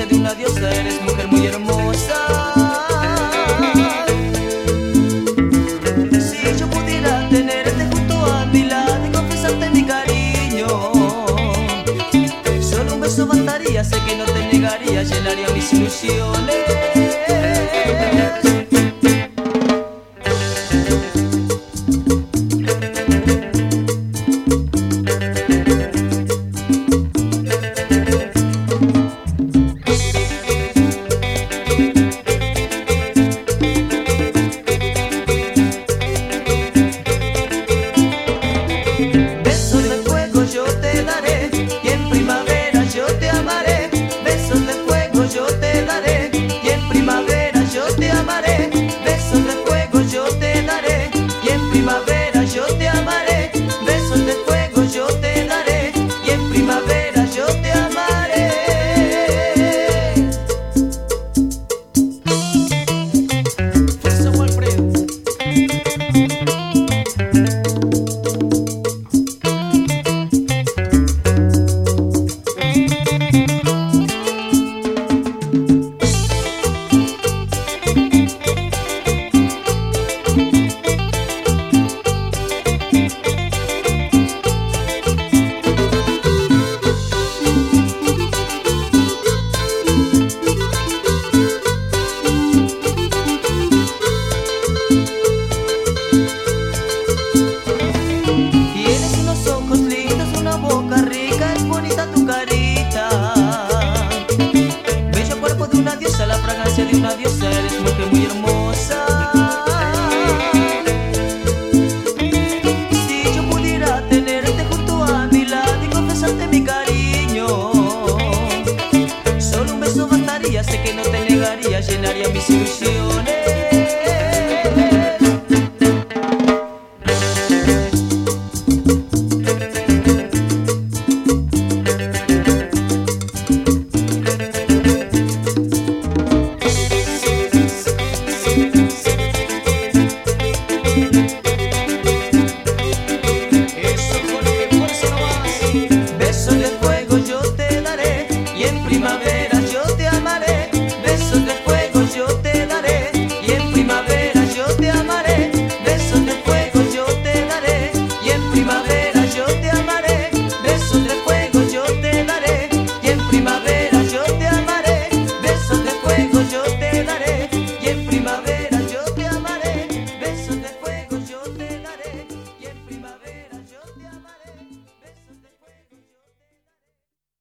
de una diosa, eres mujer muy hermosa. Si yo pudiera tenerte junto a mi lado y confesarte mi cariño, solo un beso bastaría, sé que no te negaría, llenaría mis ilusiones. De una diosa, eres mujer muy hermosa. Si yo pudiera tenerte junto a mi lado y confesarte mi cariño, solo un beso bastaría, sé que no te negaría, llenaría mis ilusiones.